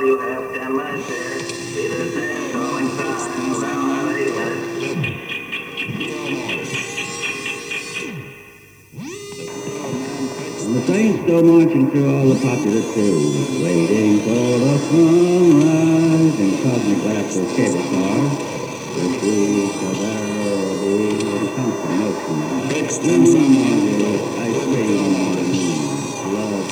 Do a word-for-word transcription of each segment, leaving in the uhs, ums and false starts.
you have ten minutes here. See this hand calling time. We'll now have eight minutes. And the train's still marching through all the popular tunes, waiting for the sunrise in cosmic laughter cable cars, the sweet severity and constant motion. Moon marvelous, ice cream on the moon, love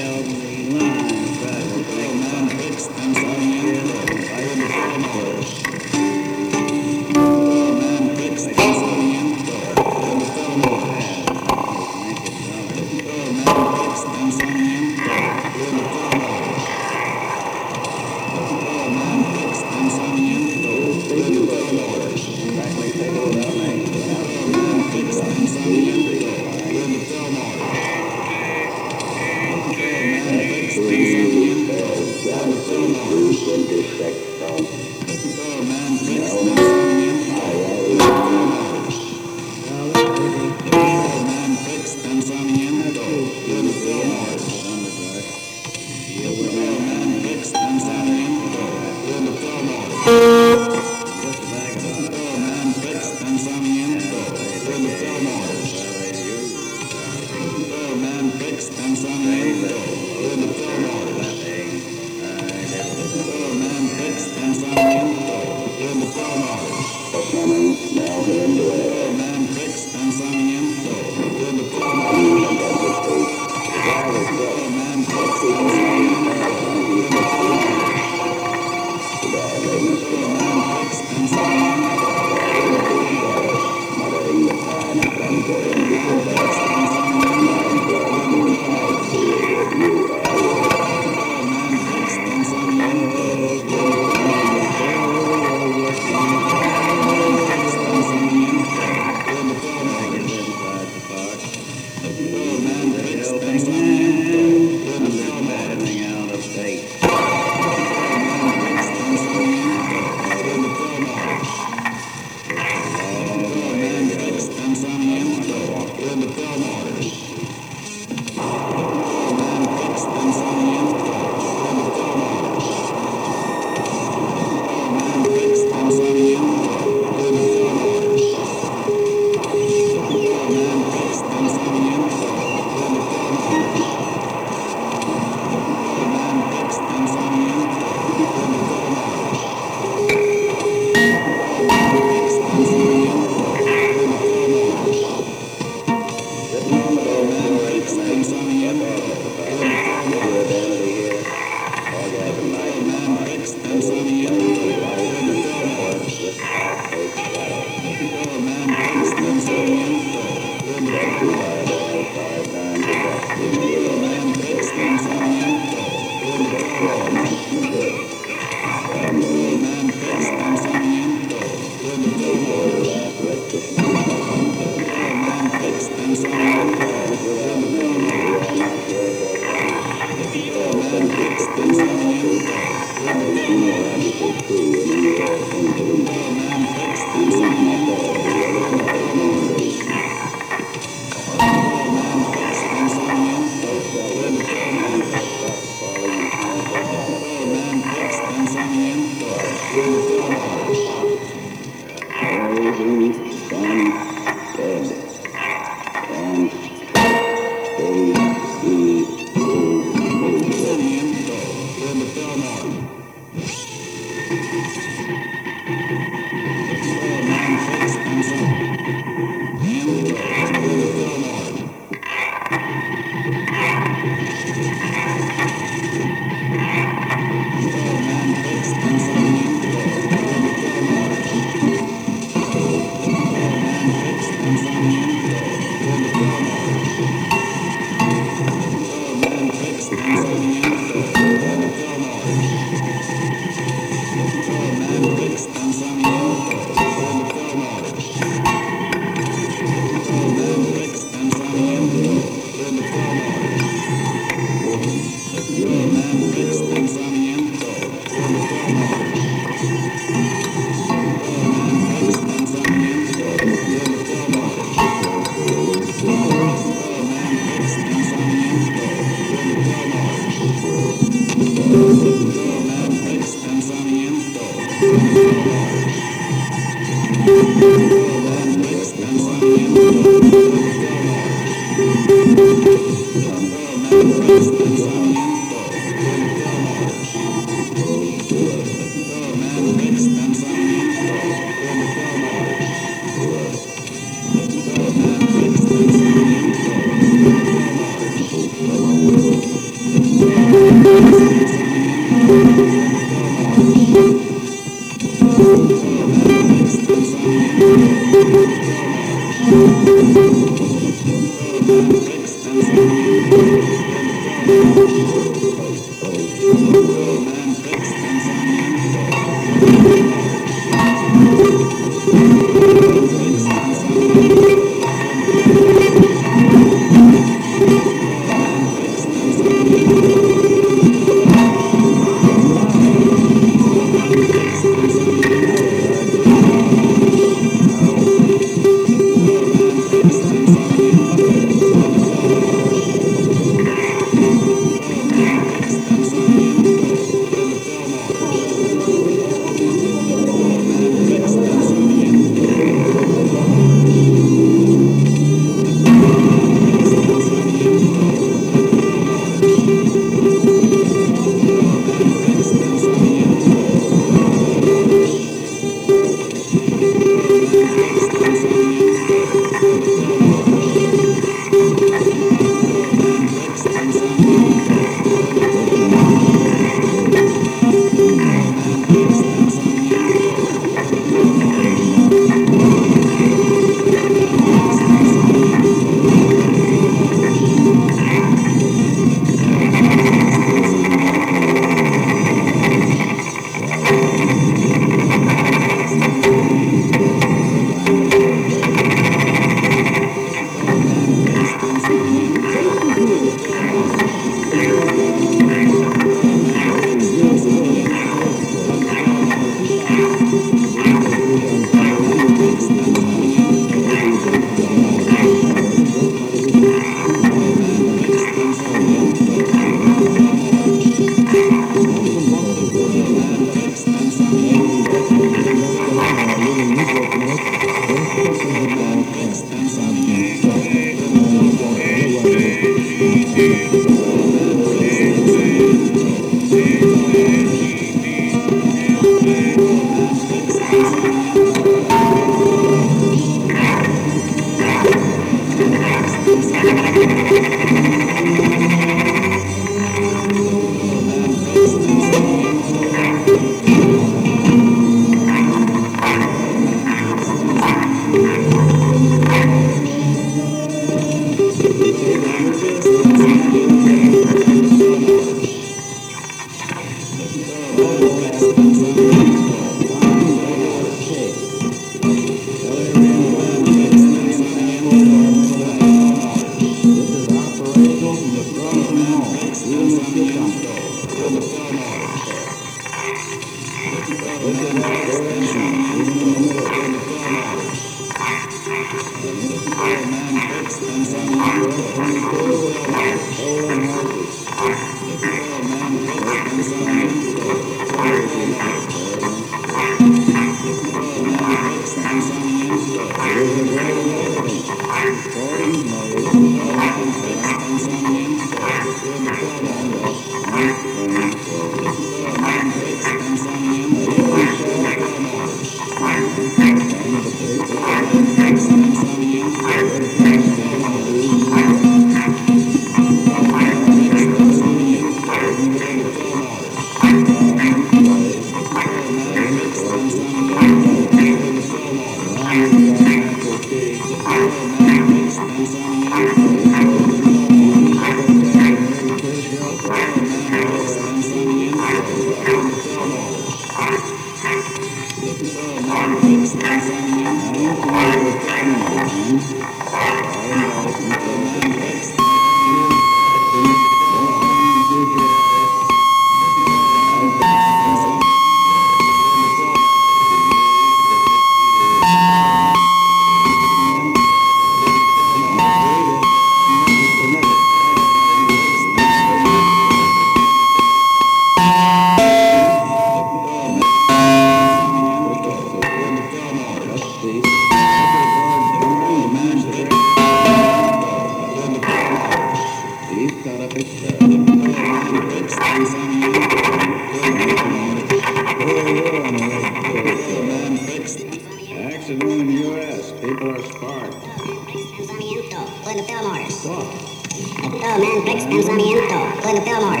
Todo man flex pensamiento, puedo Fillmore.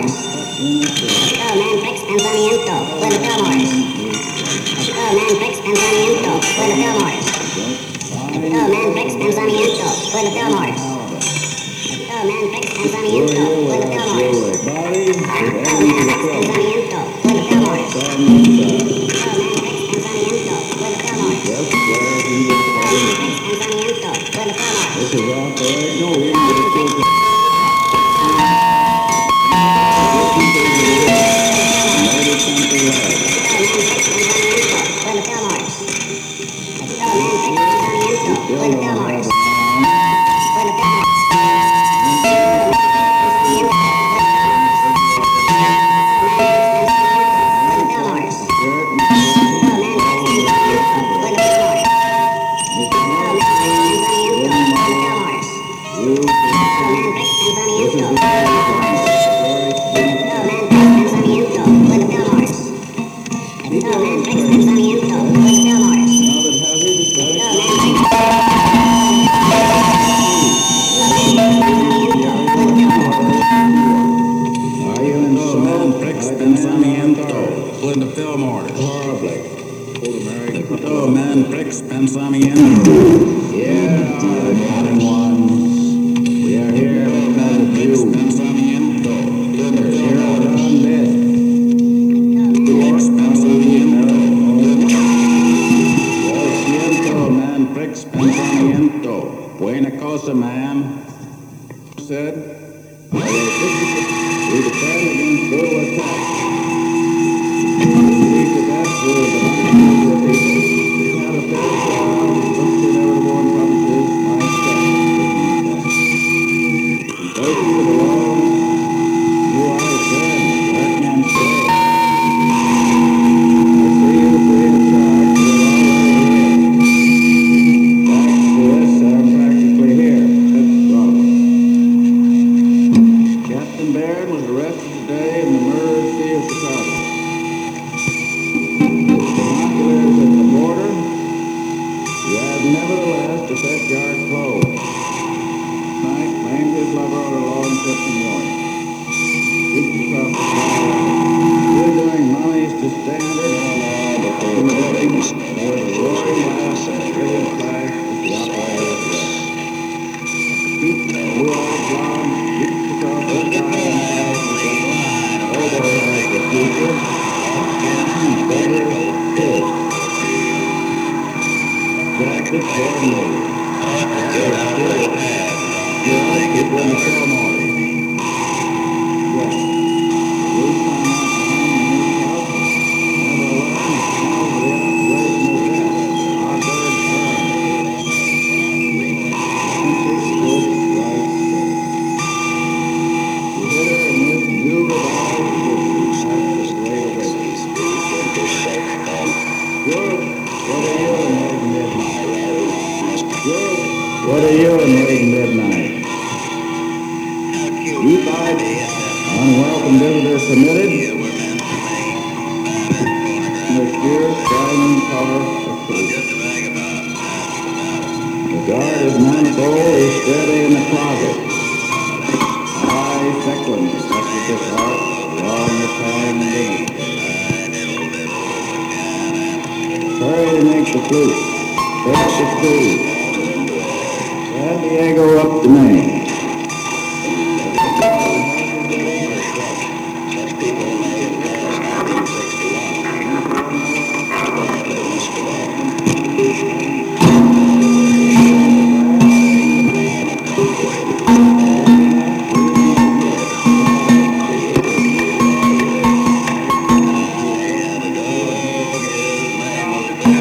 Todo man flex pensamiento, puedo Fillmore. Todo man flex pensamiento, puedo Fillmore. Todo man flex pensamiento, puedo Fillmore. Todo man flex pensamiento, puedo Fillmore. Todo man flex pensamiento, puedo Fillmore. Todo man flex pensamiento, puedo Fillmore. Todo man flex pensamiento, puedo Fillmore. This is operational. We can get it to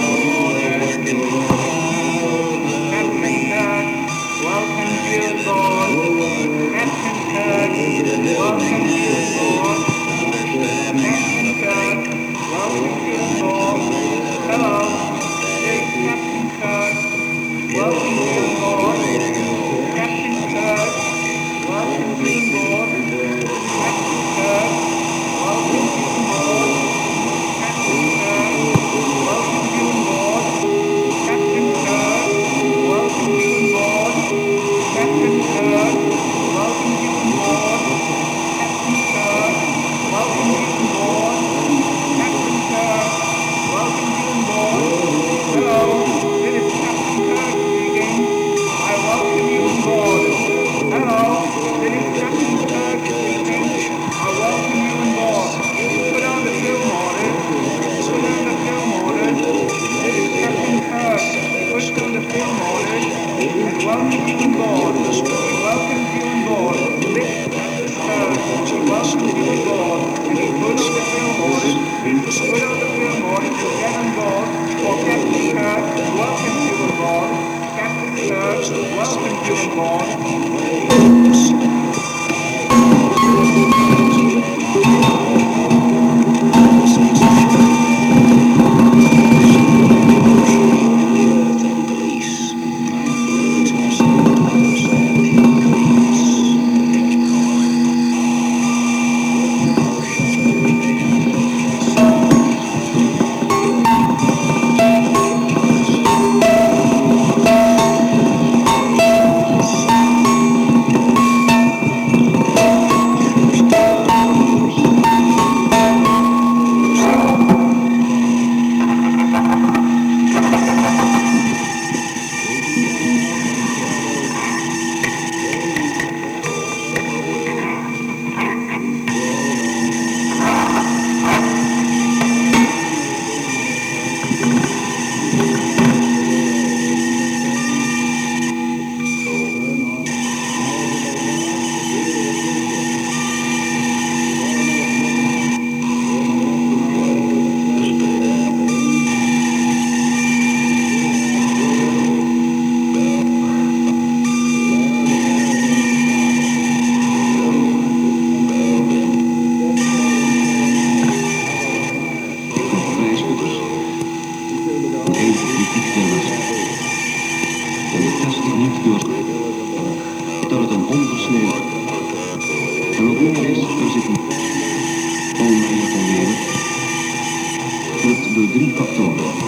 Welcome to the sneeuw. En op het is, er zit een alweer wordt door drie factoren.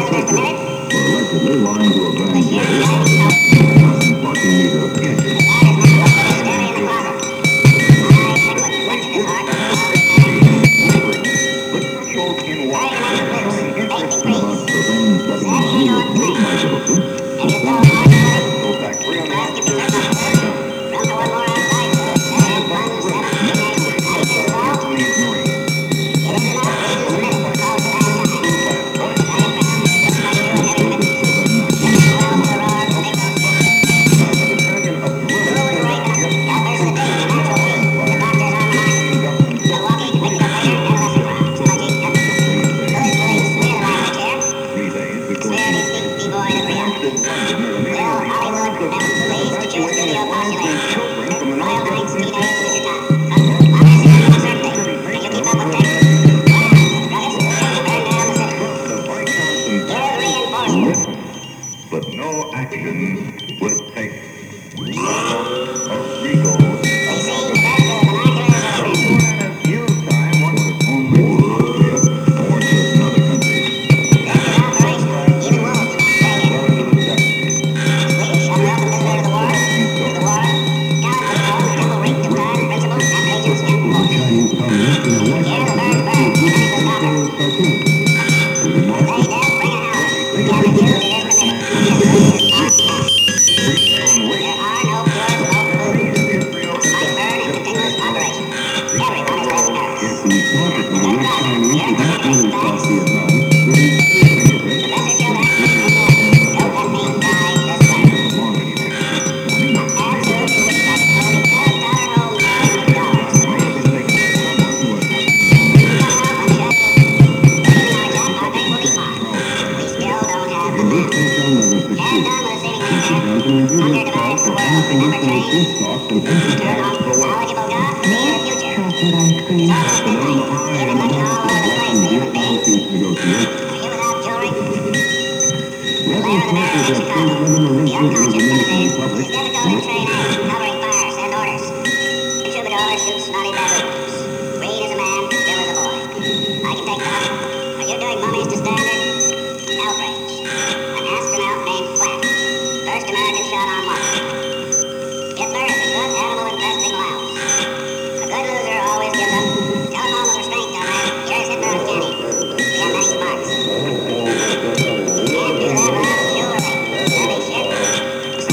permitted? were allegedly lying to a grand Was jury you about driving? a parking meter of cash. That is not what was scary in the closet. I think what questioned is hard. But shows in what Very nice blues. Big about degrees. surveying setting Said money you was don't made by Wilson. And you saw more money? Go back three and a half Well, keep your shirt on, sir. Room for one more outside, sir. And fun seven. Teenage. How do you feel, Paul? Japanese Marine. Give us enough. Please use a minute. We'll call it the time. Diaphragm. Looks like you and heavy limit. Well, Ferrar. Big nose. Who was raping him? Got there's the date. The natural key. The doctor's on the mark. Milwaukee. Picked it up later. And a lesser crime. Smudgy. Police, police. We had a lively chair. Three days before Very deep, devoid of reality. Well, Hollywood and police to choose studio postulating. Wild nights, teenage, leisure time. I'm asking you one certain thing. Can you keep up with Texas? Why not? Rugged, burn down the city. With reinforcements. But no action would take of Rigo. You see, the best of the binoculars are the best. Use time one was only in Austria or certain other countries. That's an operation. Even wolves do not stay here. Swedish, unwelcome visitor to the war. To the war. Gallant football and chivalry, of time, principle, and patience in The force. Chinese communists in a White Yeah, House the bird, bird. Finish the stopper. cartoon. Say, Dad, bring a house. Yeah, the Jews, it is permitted. Yes, sir, it is. Ah, ah. There are no pure smoke booths. Might burn in continuous operation. Everyone is less nervous. The target of the That's West right. Chinese Here did not comes the really big cross bags. Vietnam. Professor Childak, note that name died this way. Absolutely wish I could only just daughter home nine million dollars. Come out and check. Believe me, our job, our bank will be fine. We still don't have the men. And done with the saving military. Under device the world, remember trains? Turn on knowledgeable God to see the future. It's almost midnight. Even looking all over the place for human beings. Are you without jewelry? Glare of the barrel in Chicago. The unconscious intimidated. Is difficult in train A. Covering fire. Send orders. The troubadour shoots snotty baboons. Green is a man. Bill is a boy. I can take the hut. Are you doing mummies to standard? Outrage. An astronaut named Flat. First American shot on Mars. Hitler is a good animal infesting louse. A good loser always gives up. Telephone with restraint, comrade. Here's Hitler and Kenny. We have many sparks. Can't do that without jewelry. Heavy shit.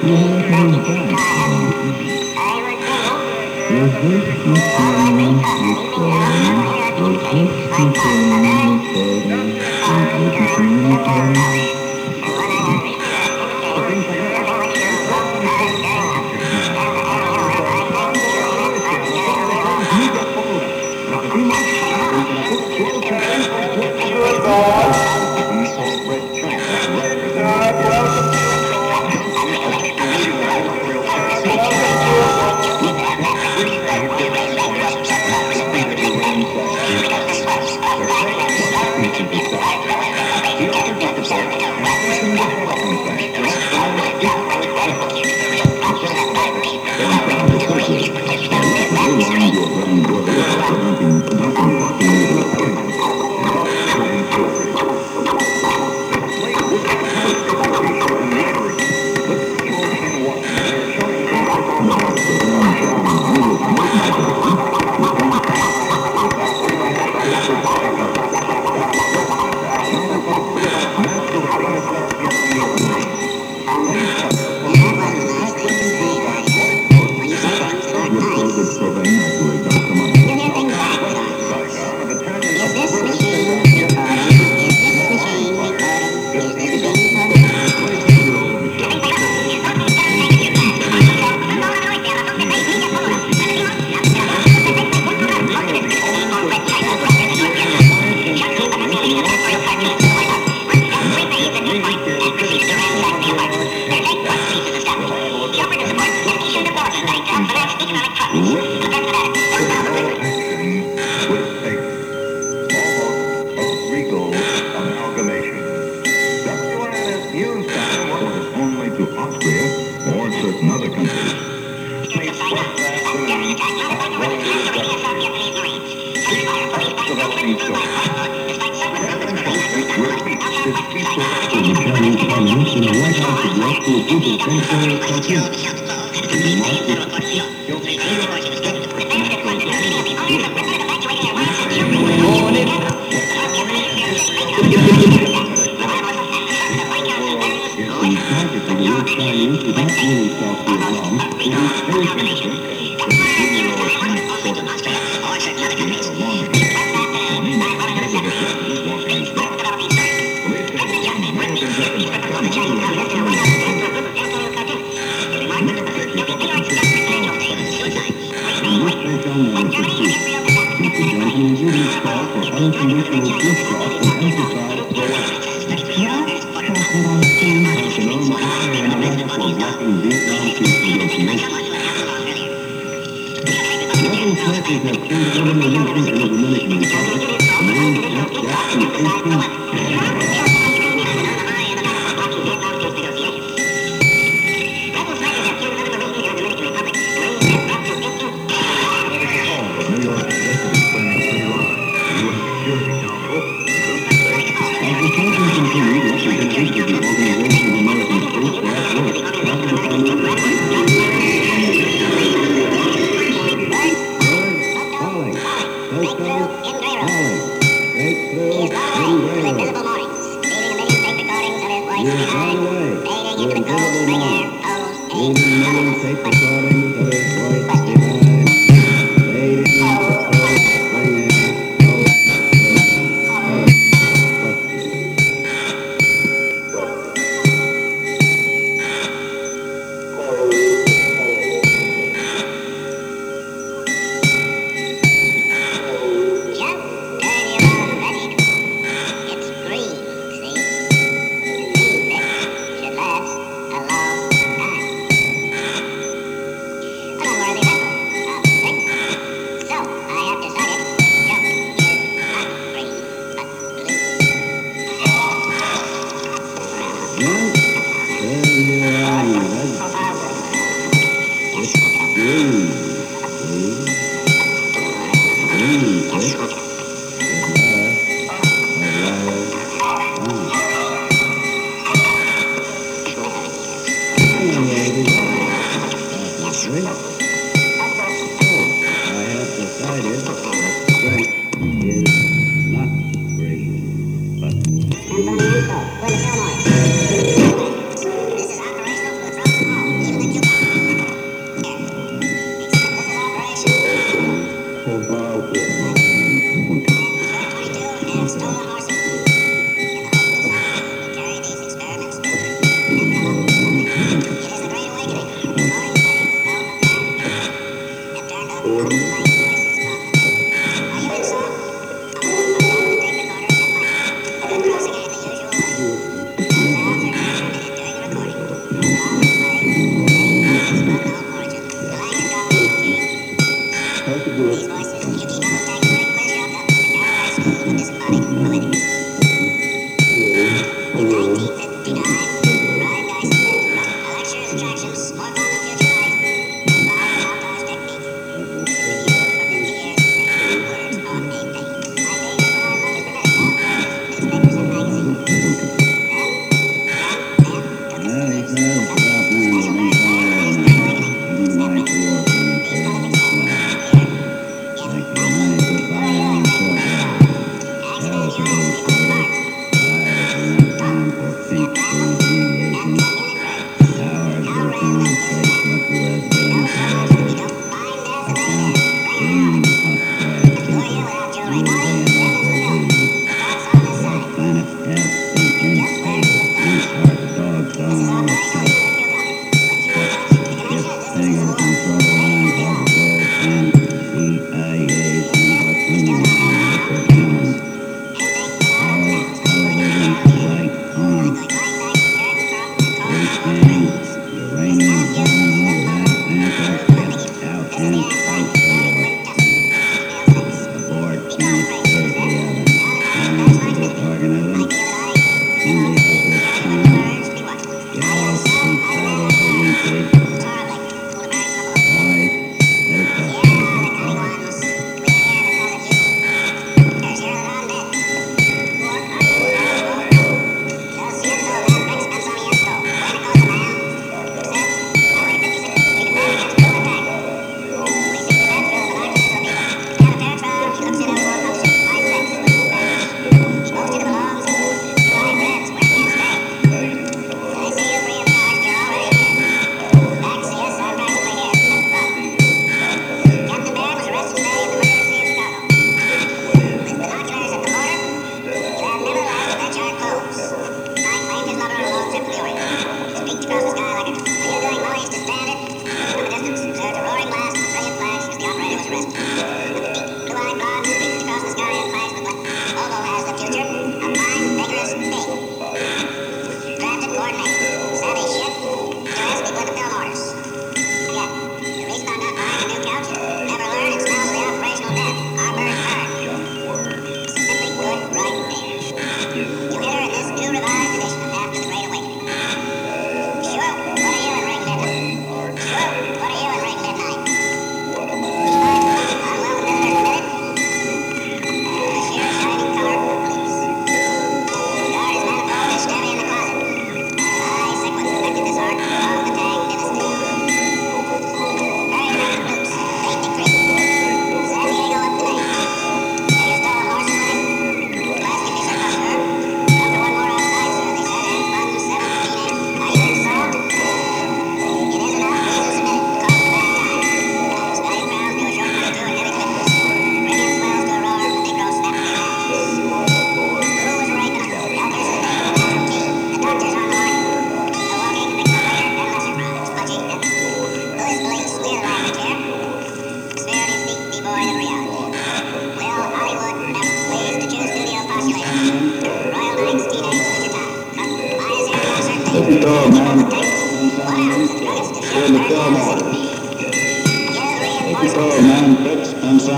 San Fernando, Buenos Aires. This is operational for the Trump Hall.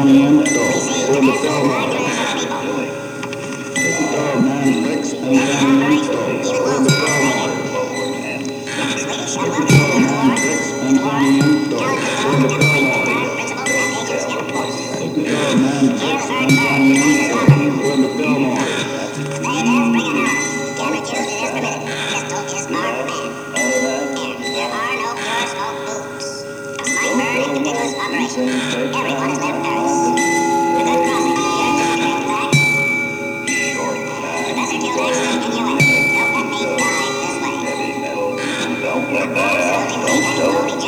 Pensamiento, with the Fillmore. Oh, man, Fix Pensamiento, with the Fillmore. Oh, man, Fix Pensamiento, with the Fillmore. Oh, man, Fix Pensamiento, with the Fillmore. Don't let that out. Don't tell